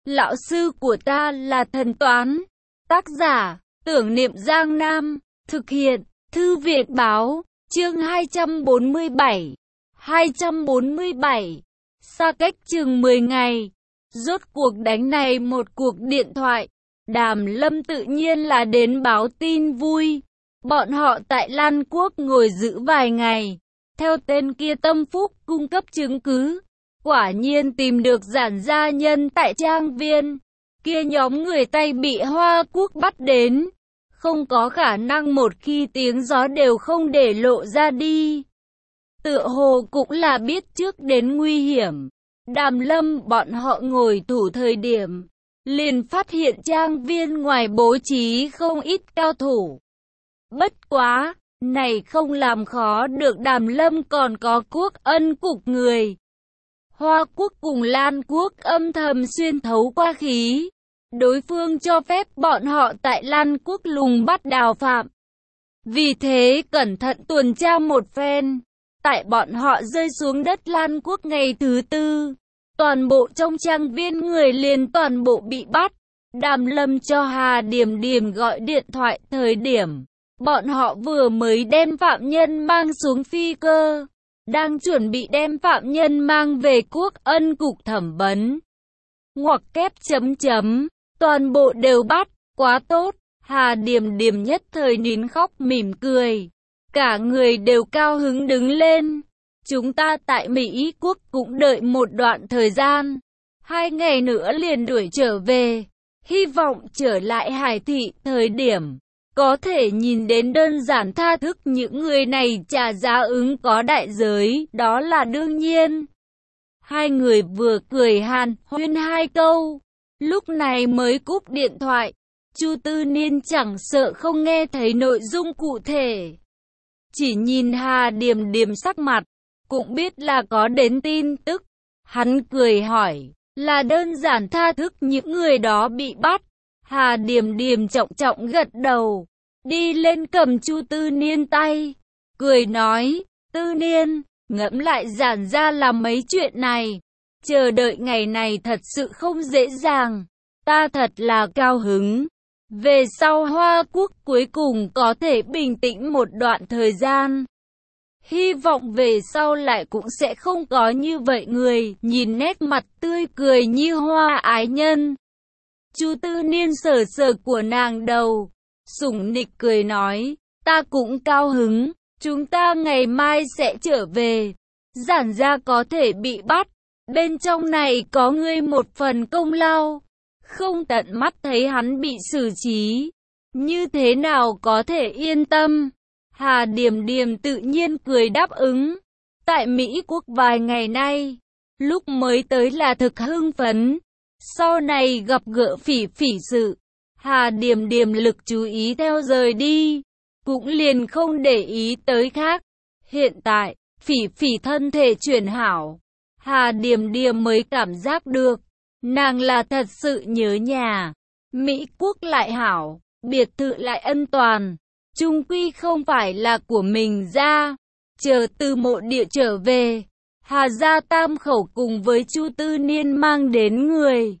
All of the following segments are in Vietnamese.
Lão sư của ta là thần toán. Tác giả, Tưởng Niệm Giang Nam. Thực hiện, Thư viện báo. Chương 247. 247. Xa cách chừng 10 ngày. Rốt cuộc đánh này một cuộc điện thoại. Đàm Lâm tự nhiên là đến báo tin vui. Bọn họ tại Lan Quốc ngồi giữ vài ngày. Theo tên kia tâm phúc cung cấp chứng cứ. Quả nhiên tìm được giản gia nhân tại trang viên. Kia nhóm người Tây bị Hoa Quốc bắt đến. Không có khả năng một khi tiếng gió đều không để lộ ra đi. Tựa hồ cũng là biết trước đến nguy hiểm. Đàm Lâm bọn họ ngồi thủ thời điểm. Liền phát hiện trang viên ngoài bố trí không ít cao thủ. Bất quá, này không làm khó được Đàm Lâm còn có Quốc Ân cục người. Hoa Quốc cùng Lan Quốc âm thầm xuyên thấu qua khí. Đối phương cho phép bọn họ tại Lan Quốc lùng bắt đào phạm. Vì thế cẩn thận tuần tra một phen. Tại bọn họ rơi xuống đất Lan Quốc ngày thứ tư. Toàn bộ trong trang viên người liền toàn bộ bị bắt. Đàm Lâm cho Hà Điềm Điềm gọi điện thoại thời điểm. Bọn họ vừa mới đem phạm nhân mang xuống phi cơ. Đang chuẩn bị đem phạm nhân mang về Quốc Ân cục thẩm vấn. Ngoặc kép chấm chấm. Toàn bộ đều bắt. Quá tốt. Hà Điềm Điềm nhất thời nín khóc mỉm cười. Cả người đều cao hứng đứng lên. Chúng ta tại Mỹ Quốc cũng đợi một đoạn thời gian. 2 ngày nữa liền đuổi trở về. Hy vọng trở lại Hải Thị thời điểm. Có thể nhìn đến đơn giản tha thức những người này trả giá ứng có đại giới. Đó là đương nhiên. Hai người vừa cười hàn huyên 2 câu. Lúc này mới cúp điện thoại. Chu Tư Niên chẳng sợ không nghe thấy nội dung cụ thể. Chỉ nhìn Hà Điềm Điềm sắc mặt. Cũng biết là có đến tin tức. Hắn cười hỏi. Là đơn giản tha thức những người đó bị bắt. Hà Điềm Điềm trọng trọng gật đầu. Đi lên cầm Chu Tư Niên tay. Cười nói. Tư Niên, ngẫm lại giản ra làm mấy chuyện này. Chờ đợi ngày này thật sự không dễ dàng. Ta thật là cao hứng. Về sau Hoa Quốc cuối cùng có thể bình tĩnh một đoạn thời gian. Hy vọng về sau lại cũng sẽ không có như vậy người. Nhìn nét mặt tươi cười như hoa ái nhân. Chu Tư Niên sờ sờ của nàng đầu. Sủng nịch cười nói. Ta cũng cao hứng. Chúng ta ngày mai sẽ trở về. Giản gia có thể bị bắt. Bên trong này có ngươi một phần công lao. Không tận mắt thấy hắn bị xử trí. Như thế nào có thể yên tâm. Hà Điềm Điềm tự nhiên cười đáp ứng. Tại Mỹ Quốc vài ngày nay. Lúc mới tới là thực hưng phấn. Sau này gặp gỡ Phỉ Phỉ sự. Hà Điềm Điềm lực chú ý theo rời đi. Cũng liền không để ý tới khác. Hiện tại, Phỉ Phỉ thân thể chuyển hảo. Hà Điềm Điềm mới cảm giác được. Nàng là thật sự nhớ nhà. Mỹ Quốc lại hảo. Biệt thự lại ân toàn. Chung quy không phải là của mình ra. Chờ từ mộ địa trở về. Hà gia tam khẩu cùng với Chu Tư Niên mang đến người.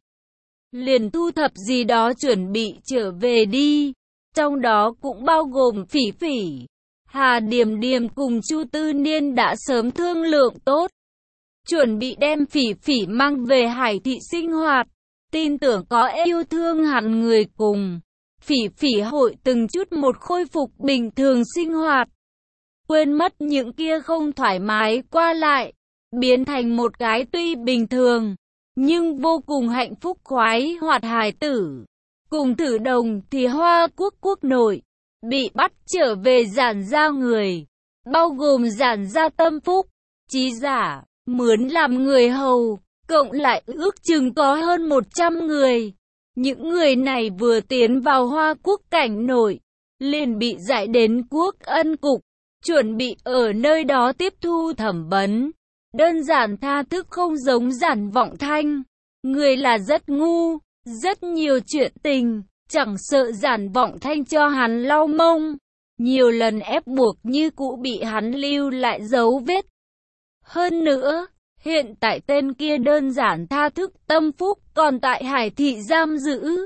Liền thu thập gì đó chuẩn bị trở về đi. Trong đó cũng bao gồm Phỉ Phỉ. Hà Điềm Điềm cùng Chu Tư Niên đã sớm thương lượng tốt. Chuẩn bị đem Phỉ Phỉ mang về Hải Thị sinh hoạt. Tin tưởng có yêu thương hẳn người cùng. Phỉ Phỉ hội từng chút một khôi phục bình thường sinh hoạt. Quên mất những kia không thoải mái qua lại. Biến thành một cái tuy bình thường. Nhưng vô cùng hạnh phúc khoái hoạt hài tử. Cùng Thử Đồng thì Hoa Quốc quốc nội. Bị bắt trở về giản gia người. Bao gồm giản gia tâm phúc. Trí giả. Mướn làm người hầu. Cộng lại ước chừng có hơn 100 người. Những người này vừa tiến vào Hoa Quốc cảnh nội, liền bị giải đến Quốc Ân cục, chuẩn bị ở nơi đó tiếp thu thẩm vấn. Đơn giản tha thức không giống Giản Vọng Thanh. Người là rất ngu, rất nhiều chuyện tình, chẳng sợ Giản Vọng Thanh cho hắn lau mông. Nhiều lần ép buộc như cũ bị hắn lưu lại dấu vết. Hơn nữa, Hiện tại tên kia đơn giản tha thức Tâm Phúc còn tại Hải thị giam giữ.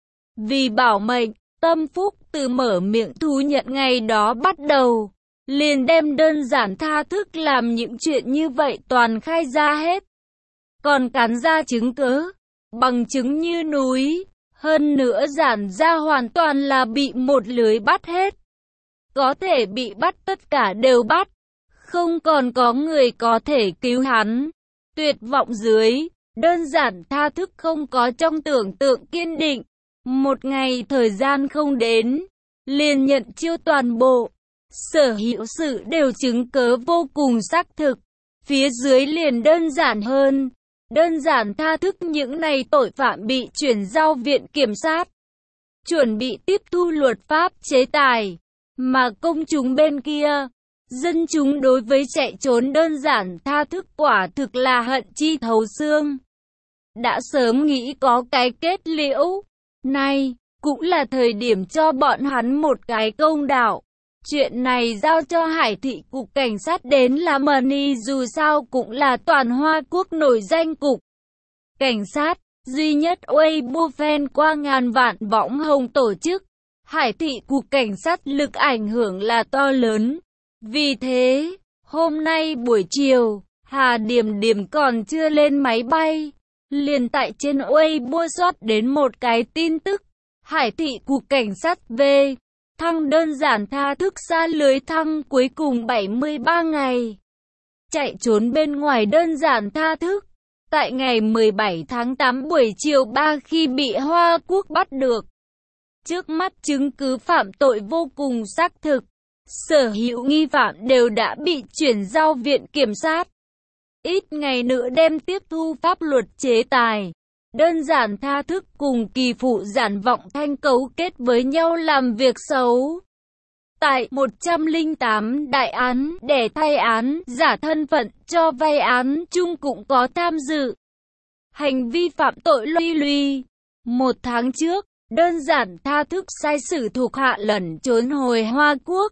Vì bảo mệnh, Tâm Phúc từ mở miệng thú nhận ngày đó bắt đầu, liền đem đơn giản tha thức làm những chuyện như vậy toàn khai ra hết. Còn cắn ra chứng cớ, bằng chứng như núi, hơn nữa giản ra hoàn toàn là bị một lưới bắt hết. Có thể bị bắt tất cả đều bắt, không còn có người có thể cứu hắn. Tuyệt vọng dưới, đơn giản tha thức không có trong tưởng tượng kiên định. Một ngày thời gian không đến, liền nhận chiêu toàn bộ. Sở hữu sự đều chứng cớ vô cùng xác thực. Phía dưới liền đơn giản hơn. Đơn giản tha thức những này tội phạm bị chuyển giao viện kiểm sát, chuẩn bị tiếp thu luật pháp chế tài. Mà công chúng bên kia, dân chúng đối với chạy trốn đơn giản tha thức quả thực là hận chi thấu xương. Đã sớm nghĩ có cái kết liễu. Này, cũng là thời điểm cho bọn hắn một cái công đạo. Chuyện này giao cho Hải thị cục cảnh sát đến làm đi, dù sao cũng là toàn Hoa Quốc nổi danh cục cảnh sát, duy nhất Weibo fan qua ngàn vạn võng hồng tổ chức. Hải thị cục cảnh sát lực ảnh hưởng là to lớn. Vì thế, hôm nay buổi chiều, Hà Điềm Điềm còn chưa lên máy bay, liền tại trên Weibo soát đến một cái tin tức. Hải thị cục cảnh sát về thăng đơn giản tha thức xa lưới thăng cuối cùng 73 ngày. Chạy trốn bên ngoài đơn giản tha thức. Tại ngày 17 tháng 8 buổi chiều 3 khi bị Hoa Quốc bắt được. Trước mắt chứng cứ phạm tội vô cùng xác thực. Sở hữu nghi phạm đều đã bị chuyển giao viện kiểm sát. Ít ngày nữa đem tiếp thu pháp luật chế tài. Đơn giản tha thức cùng kỳ phụ giản vọng thanh cấu kết với nhau làm việc xấu. Tại 108 đại án để thay án, giả thân phận cho vay án chung cũng có tham dự. Hành vi phạm tội luy luy. Một tháng trước, đơn giản tha thức sai sử thuộc hạ lẩn trốn hồi Hoa Quốc.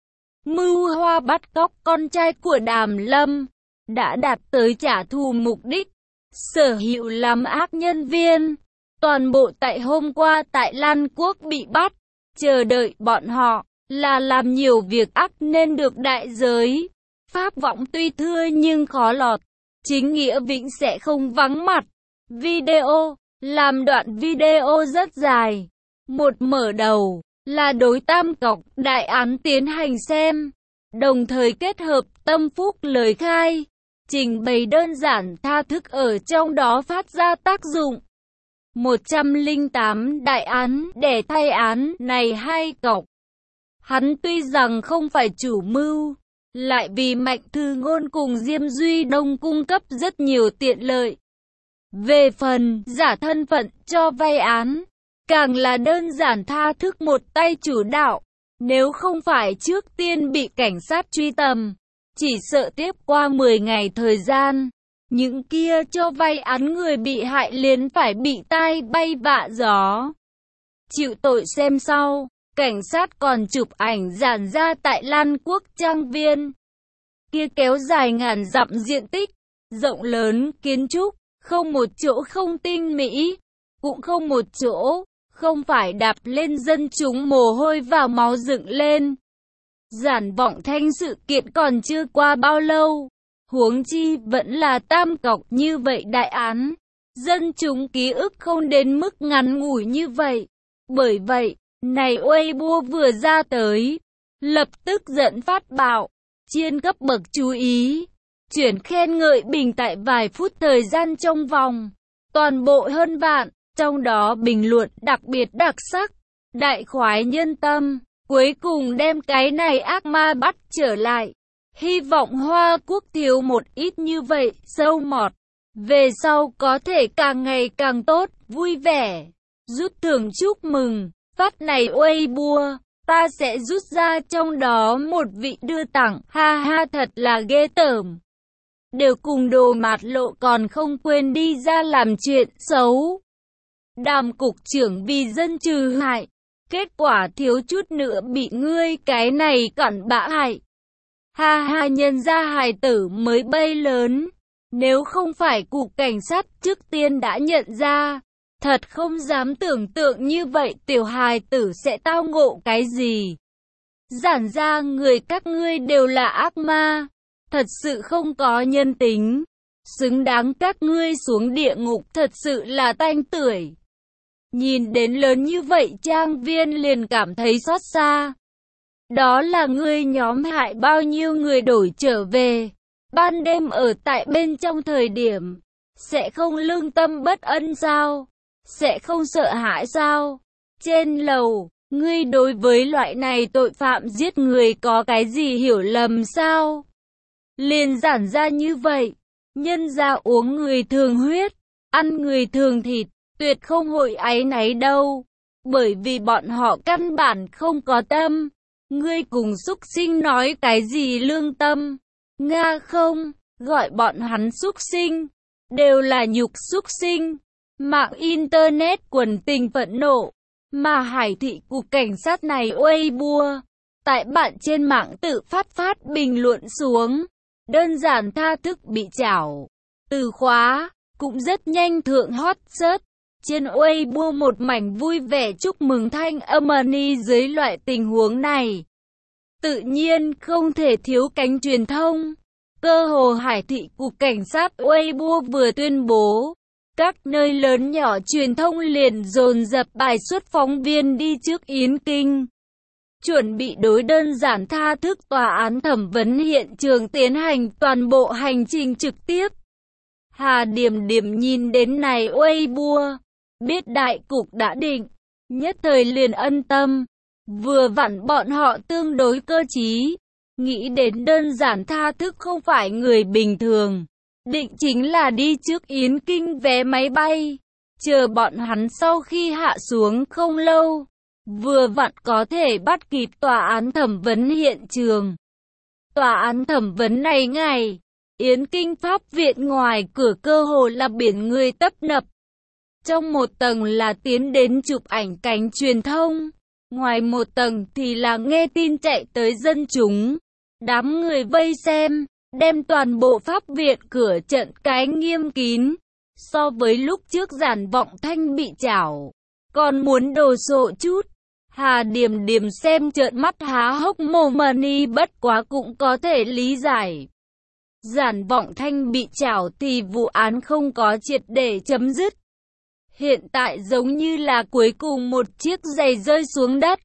Mưu hoa bắt cóc con trai của Đàm Lâm, đã đạt tới trả thù mục đích. Sở hữu làm ác nhân viên, toàn bộ tại hôm qua tại Lan Quốc bị bắt, chờ đợi bọn họ là làm nhiều việc ác nên được đại giới. Pháp vọng tuy thưa nhưng khó lọt, chính nghĩa vĩnh sẽ không vắng mặt. Video, làm đoạn video rất dài. Một mở đầu là đối tam cọc đại án tiến hành xem, đồng thời kết hợp Tâm Phúc lời khai. Trình bày đơn giản tha thức ở trong đó phát ra tác dụng. 108 đại án để thay án này hai cọc. Hắn tuy rằng không phải chủ mưu, lại vì Mạnh Thư Ngôn cùng Diêm Duy Đông cung cấp rất nhiều tiện lợi. Về phần giả thân phận cho vay án, càng là đơn giản tha thức một tay chủ đạo. Nếu không phải trước tiên bị cảnh sát truy tầm, chỉ sợ tiếp qua 10 ngày thời gian, những kia cho vay án người bị hại liền phải bị tai bay vạ gió. Chịu tội xem sau, cảnh sát còn chụp ảnh giản ra tại Lan Quốc trang viên. Kia kéo dài ngàn dặm diện tích, rộng lớn, kiến trúc, không một chỗ không tinh mỹ, cũng không một chỗ không phải đạp lên dân chúng mồ hôi vào máu dựng lên. Giản vọng thanh sự kiện còn chưa qua bao lâu, huống chi vẫn là tam cọc như vậy đại án. Dân chúng ký ức không đến mức ngắn ngủi như vậy. Bởi vậy, này Weibo vừa ra tới, lập tức dẫn phát bạo, chiên cấp bậc chú ý, chuyển khen ngợi bình tại vài phút thời gian trong vòng. Toàn bộ hơn vạn, trong đó bình luận đặc biệt đặc sắc, đại khoái nhân tâm. Cuối cùng đem cái này ác ma bắt trở lại. Hy vọng Hoa Quốc thiếu một ít như vậy, sâu mọt. Về sau có thể càng ngày càng tốt, vui vẻ. Rút thưởng chúc mừng. Phát này Weibo, ta sẽ rút ra trong đó một vị đưa tặng. Ha ha thật là ghê tởm. Đều cùng đồ mạt lộ còn không quên đi ra làm chuyện xấu. Đàm cục trưởng vì dân trừ hại. Kết quả thiếu chút nữa bị ngươi cái này cặn bã hại. Ha ha nhân ra hài tử mới bay lớn. Nếu không phải cục cảnh sát trước tiên đã nhận ra, thật không dám tưởng tượng như vậy tiểu hài tử sẽ tao ngộ cái gì. Giản ra người các ngươi đều là ác ma, thật sự không có nhân tính, xứng đáng các ngươi xuống địa ngục, thật sự là tanh tưởi. Nhìn đến lớn như vậy Trang Viên liền cảm thấy xót xa. Đó là ngươi nhóm hại bao nhiêu người đổi trở về, ban đêm ở tại bên trong thời điểm, sẽ không lương tâm bất ân sao? Sẽ không sợ hãi sao? Trên lầu, ngươi đối với loại này tội phạm giết người có cái gì hiểu lầm sao? Liền giản ra như vậy, nhân ra uống người thường huyết, ăn người thường thịt, tuyệt không hội áy náy đâu, bởi vì bọn họ căn bản không có tâm. Ngươi cùng súc sinh nói cái gì lương tâm? Nga không, gọi bọn hắn súc sinh, đều là nhục súc sinh. Mạng Internet quần tình phẫn nộ, mà Hải thị cục cảnh sát này uây bua. Tại bạn trên mạng tự phát bình luận xuống, đơn giản tha thức bị chảo. Từ khóa, cũng rất nhanh thượng hot search. Trên Weibo một mảnh vui vẻ chúc mừng thanh âm dưới loại tình huống này. Tự nhiên không thể thiếu cánh truyền thông. Cơ hồ Hải thị cục cảnh sát Weibo vừa tuyên bố, các nơi lớn nhỏ truyền thông liền dồn dập bài xuất phóng viên đi trước Yến Kinh. Chuẩn bị đối đơn giản tha thức tòa án thẩm vấn hiện trường tiến hành toàn bộ hành trình trực tiếp. Hà Điểm Điểm nhìn đến này Weibo, biết đại cục đã định, nhất thời liền ân tâm. Vừa vặn bọn họ tương đối cơ trí, nghĩ đến đơn giản tha thức không phải người bình thường, định chính là đi trước Yến Kinh vé máy bay, chờ bọn hắn sau khi hạ xuống không lâu, vừa vặn có thể bắt kịp tòa án thẩm vấn hiện trường. Tòa án thẩm vấn này ngày, Yến Kinh Pháp viện ngoài cửa cơ hồ là biển người tấp nập. Trong một tầng là tiến đến chụp ảnh cánh truyền thông, ngoài một tầng thì là nghe tin chạy tới dân chúng. Đám người vây xem, đem toàn bộ pháp viện cửa trận cái nghiêm kín. So với lúc trước Giản Vọng Thanh bị chảo, còn muốn đồ sộ chút. Hà Điểm Điểm xem trợn mắt há hốc mồm, bất quá cũng có thể lý giải. Giản Vọng Thanh bị chảo thì vụ án không có triệt để chấm dứt. Hiện tại giống như là cuối cùng một chiếc giày rơi xuống đất.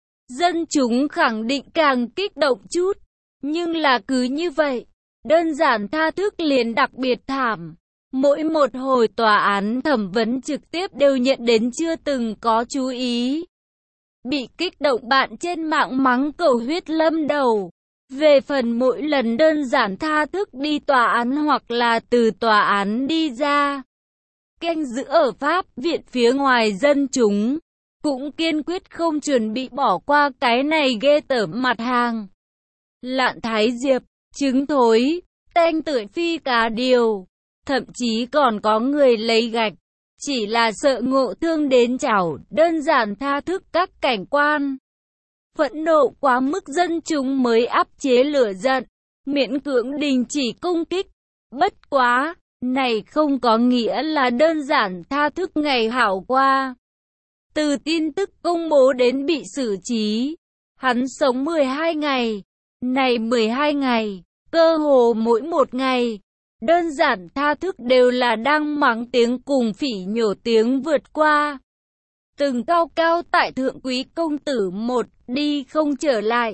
Dân chúng khẳng định càng kích động chút. Nhưng là cứ như vậy, đơn giản tha thức liền đặc biệt thảm. Mỗi một hồi tòa án thẩm vấn trực tiếp đều nhận đến chưa từng có chú ý. Bị kích động bạn trên mạng mắng cầu huyết lâm đầu. Về phần mỗi lần đơn giản tha thức đi tòa án hoặc là từ tòa án đi ra, canh giữ ở Pháp viện phía ngoài dân chúng, cũng kiên quyết không chuẩn bị bỏ qua cái này ghê tởm mặt hàng. Lạn thái diệp, trứng thối, tanh tưởi phi cá điều, thậm chí còn có người lấy gạch, chỉ là sợ ngộ thương đến chảo, đơn giản tha thức các cảnh quan. Phẫn nộ quá mức dân chúng mới áp chế lửa giận, miễn cưỡng đình chỉ công kích. Bất quá, này không có nghĩa là đơn giản tha thức ngày hảo qua. Từ tin tức công bố đến bị xử trí, hắn sống 12 ngày. Này 12 ngày, cơ hồ mỗi một ngày, đơn giản tha thức đều là đang mắng tiếng cùng phỉ nhổ tiếng vượt qua. Từng cao cao tại thượng quý công tử một, đi không trở lại.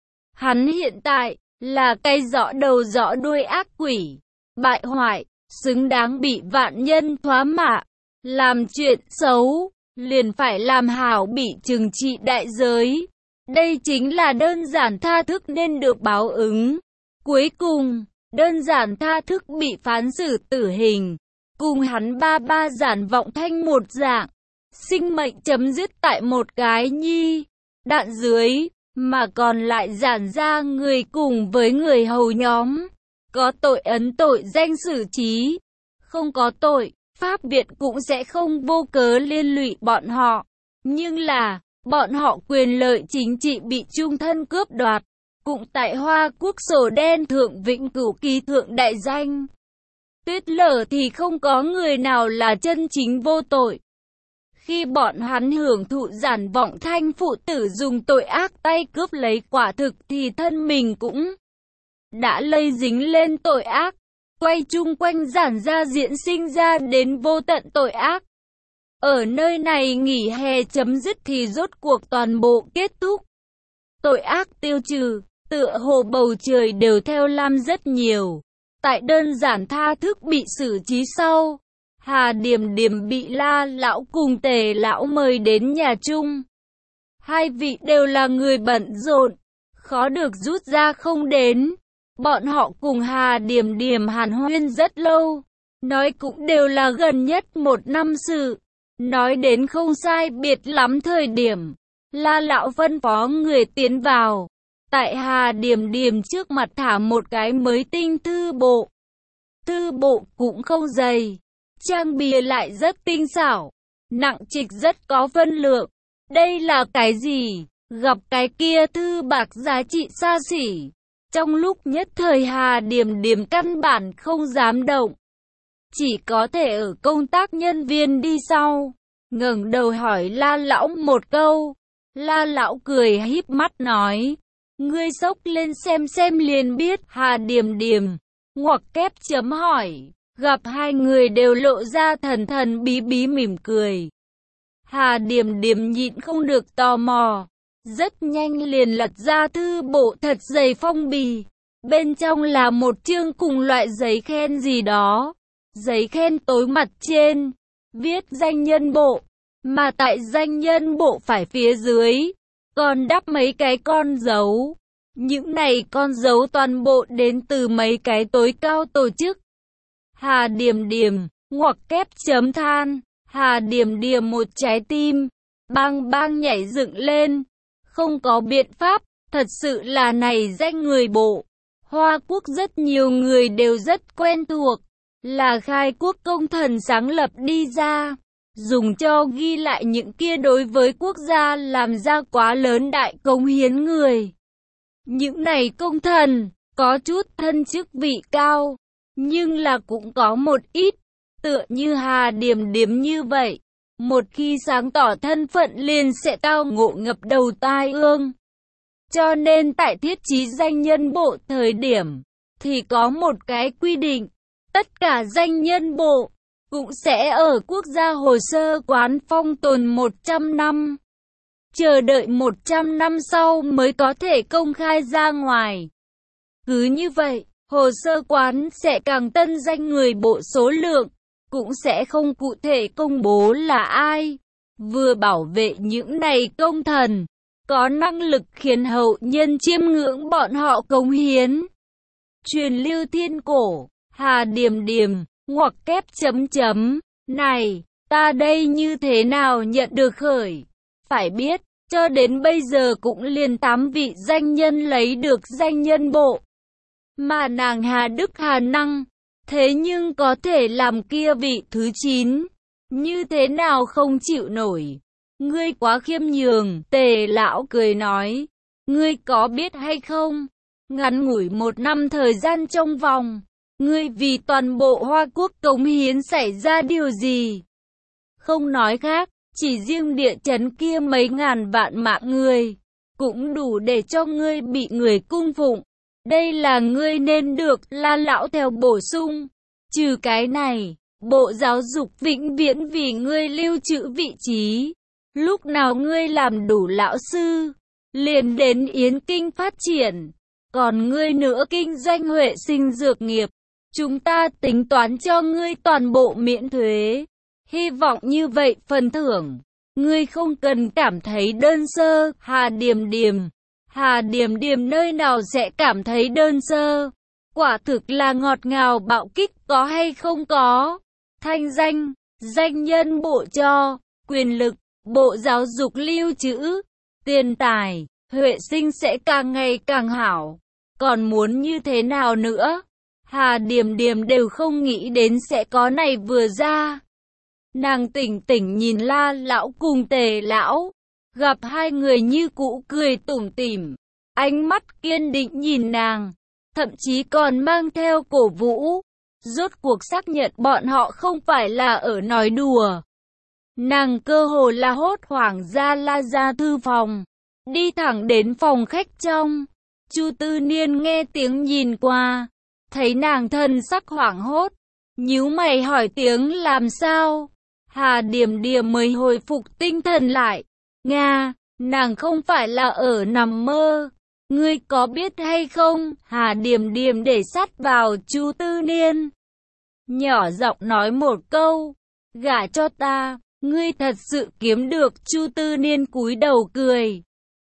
Hắn hiện tại, là cái rõ đầu rõ đuôi ác quỷ, bại hoại, xứng đáng bị vạn nhân thoá mạ. Làm chuyện xấu, liền phải làm hảo bị trừng trị đại giới. Đây chính là đơn giản tha thức nên được báo ứng. Cuối cùng, đơn giản tha thức bị phán xử tử hình. Cùng hắn ba Giản Vọng Thanh một dạng. Sinh mệnh chấm dứt tại một cái nhi đạn dưới, mà còn lại giản ra người cùng với người hầu nhóm. Có tội ấn tội danh xử trí. Không có tội, Pháp viện cũng sẽ không vô cớ liên lụy bọn họ. Nhưng là, bọn họ quyền lợi chính trị bị trung thân cướp đoạt, cũng tại Hoa Quốc sổ đen thượng vĩnh cửu ký thượng đại danh. tuyết lở thì không có người nào là chân chính vô tội. Khi bọn hắn hưởng thụ giản vọng thanh phụ tử dùng tội ác tay cướp lấy quả thực thì thân mình cũng đã lây dính lên tội ác, quay chung quanh giản gia diễn sinh ra đến vô tận tội ác. Ở nơi này nghỉ hè chấm dứt thì rốt cuộc toàn bộ kết thúc. Tội ác tiêu trừ, tựa hồ bầu trời đều theo lam rất nhiều. Tại đơn giản tha thức bị xử trí sau, Hà Điềm Điềm bị La lão cùng Tề lão mời đến nhà chung. Hai vị đều là người bận rộn, khó được rút ra không đến. Bọn họ cùng Hà Điềm Điềm hàn huyên rất lâu, nói cũng đều là gần nhất 1 năm sự. Nói đến không sai biệt lắm thời điểm, La lão phân phó người tiến vào. Tại Hà Điềm Điềm trước mặt thả một cái mới tinh thư bộ. Thư bộ cũng không dày, trang bìa lại rất tinh xảo, nặng trịch rất có phân lượng. Đây là cái gì? Gặp cái kia thư bạc giá trị xa xỉ. Trong lúc nhất thời Hà Điềm Điềm căn bản không dám động, chỉ có thể ở công tác nhân viên đi sau, ngẩng đầu hỏi La lão một câu. La lão cười híp mắt nói, ngươi xốc lên xem liền biết. Hà Điềm Điềm ngoặc kép chấm hỏi, gặp hai người đều lộ ra thần thần bí bí mỉm cười. Hà Điềm Điềm nhịn không được tò mò, rất nhanh liền lật ra thư bộ thật dày phong bì. Bên trong là một chương cùng loại giấy khen gì đó. Giấy khen tối mặt trên viết danh nhân bộ, mà tại danh nhân bộ phải phía dưới còn đắp mấy cái con dấu. Những này con dấu toàn bộ đến từ mấy cái tối cao tổ chức. Hà Điềm Điềm ngoặc kép chấm than. Hà Điềm Điềm một trái tim bang bang nhảy dựng lên. Không có biện pháp, thật sự là này danh người bộ Hoa Quốc rất nhiều người đều rất quen thuộc, là khai quốc công thần sáng lập đi ra, dùng cho ghi lại những kia đối với quốc gia làm ra quá lớn đại cống hiến người. Những này công thần có chút thân chức vị cao, nhưng là cũng có một ít tựa như Hà Điềm Điềm như vậy, một khi sáng tỏ thân phận liền sẽ tao ngộ ngập đầu tai ương. Cho nên tại thiết trí danh nhân bộ thời điểm thì có một cái quy định, tất cả danh nhân bộ cũng sẽ ở quốc gia hồ sơ quán phong tồn 100 năm. Chờ đợi 100 năm sau mới có thể công khai ra ngoài. Cứ như vậy, hồ sơ quán sẽ càng tân danh người bộ số lượng, cũng sẽ không cụ thể công bố là ai. Vừa bảo vệ những này công thần, có năng lực khiến hậu nhân chiêm ngưỡng bọn họ cống hiến. Truyền lưu thiên cổ, Hà Điềm Điềm, ngoặc kép chấm chấm, này, ta đây như thế nào nhận được khởi? Phải biết, cho đến bây giờ cũng liền 8 vị danh nhân lấy được danh nhân bộ. Mà nàng Hà Đức Hà Năng, thế nhưng có thể làm kia vị thứ 9, như thế nào không chịu nổi. Ngươi quá khiêm nhường, Tề lão cười nói, ngươi có biết hay không, ngắn ngủi 1 năm thời gian trong vòng, ngươi vì toàn bộ Hoa Quốc cống hiến xảy ra điều gì? Không nói khác, chỉ riêng địa chấn kia mấy ngàn vạn mạng người, cũng đủ để cho ngươi bị người cung phụng. Đây là ngươi nên được, La lão theo bổ sung. Trừ cái này, Bộ Giáo dục vĩnh viễn vì ngươi lưu trữ vị trí. Lúc nào ngươi làm đủ lão sư, liền đến Yến Kinh phát triển. Còn ngươi nữa kinh doanh Huệ Sinh dược nghiệp, chúng ta tính toán cho ngươi toàn bộ miễn thuế. Hy vọng như vậy phần thưởng, ngươi không cần cảm thấy đơn sơ. Hà Điềm Điềm, Hà Điềm Điềm nơi nào sẽ cảm thấy đơn sơ? Quả thực là ngọt ngào bạo kích, có hay không có? Thanh danh, danh nhân bộ cho, quyền lực, Bộ Giáo dục lưu trữ, tiền tài, Huệ Sinh sẽ càng ngày càng hảo. Còn muốn như thế nào nữa? Hà Điềm Điềm đều không nghĩ đến sẽ có này vừa ra. Nàng tỉnh tỉnh nhìn La lão cùng Tề lão, gặp hai người như cũ cười tủm tỉm, ánh mắt kiên định nhìn nàng, thậm chí còn mang theo cổ vũ. Rốt cuộc xác nhận bọn họ không phải là ở nói đùa. Nàng cơ hồ là hốt hoảng ra thư phòng, đi thẳng đến phòng khách trong. Chu Tư Niên nghe tiếng nhìn qua, thấy nàng thân sắc hoảng hốt, nhíu mày hỏi tiếng làm sao. Hà Điềm Điềm mới hồi phục tinh thần lại. Nga, nàng không phải là ở nằm mơ. Ngươi có biết hay không? Hà Điềm Điềm để sát vào Chu Tư Niên, nhỏ giọng nói một câu, gả cho ta, ngươi thật sự kiếm được. Chu Tư Niên cúi đầu cười.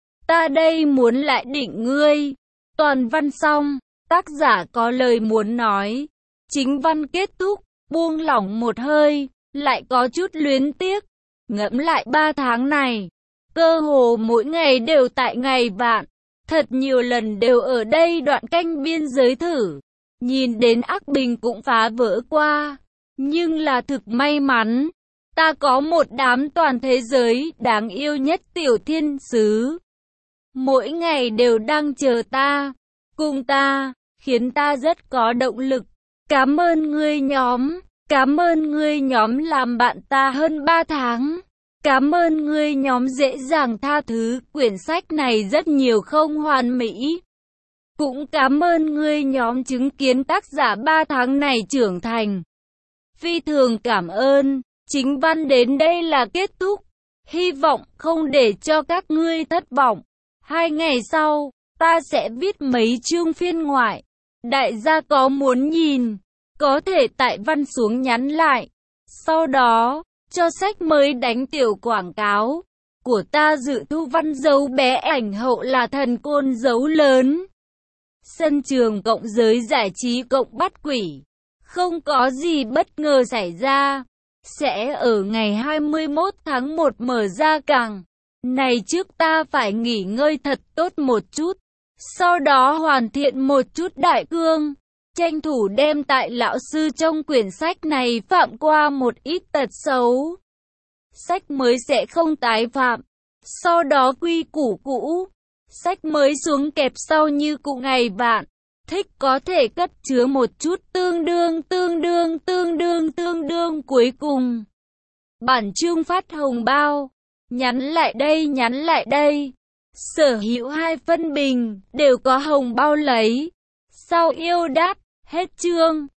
Ta đây muốn lại định ngươi. Toàn văn xong, tác giả có lời muốn nói. Chính văn kết thúc, buông lỏng một hơi, lại có chút luyến tiếc. Ngẫm lại 3 tháng này, cơ hồ mỗi ngày đều tại ngày vạn, thật nhiều lần đều ở đây đoạn canh biên giới thử. Nhìn đến ác bình cũng phá vỡ qua, nhưng là thực may mắn, ta có một đám toàn thế giới đáng yêu nhất tiểu thiên sứ. Mỗi ngày đều đang chờ ta, cùng ta, khiến ta rất có động lực. Cảm ơn ngươi nhóm, cảm ơn ngươi nhóm làm bạn ta hơn 3 tháng. Cảm ơn ngươi nhóm dễ dàng tha thứ, quyển sách này rất nhiều không hoàn mỹ. Cũng cảm ơn ngươi nhóm chứng kiến tác giả 3 tháng này trưởng thành. Phi thường cảm ơn, chính văn đến đây là kết thúc. Hy vọng không để cho các ngươi thất vọng. 2 ngày sau, ta sẽ viết mấy chương phiên ngoại. Đại gia có muốn nhìn, có thể tại văn xuống nhắn lại. Sau đó, cho sách mới đánh tiểu quảng cáo. Của ta dự thu văn dấu bé, ảnh hậu là thần côn dấu lớn. Sân trường cộng giới giải trí cộng bắt quỷ. Không có gì bất ngờ xảy ra. Sẽ ở ngày 21 tháng 1 mở ra càng. Này trước ta phải nghỉ ngơi thật tốt một chút. Sau đó hoàn thiện một chút đại cương. Tranh thủ đem tại lão sư trong quyển sách này phạm qua một ít tật xấu. Sách mới sẽ không tái phạm. Sau đó quy củ cũ. Sách mới xuống kẹp sau như cụ ngày vạn. Thích có thể cất chứa một chút tương đương cuối cùng. Bản chương phát hồng bao. Nhắn lại đây. Sở hữu 2 phân bình, đều có hồng bao lấy. Sau yêu đát, hết chương.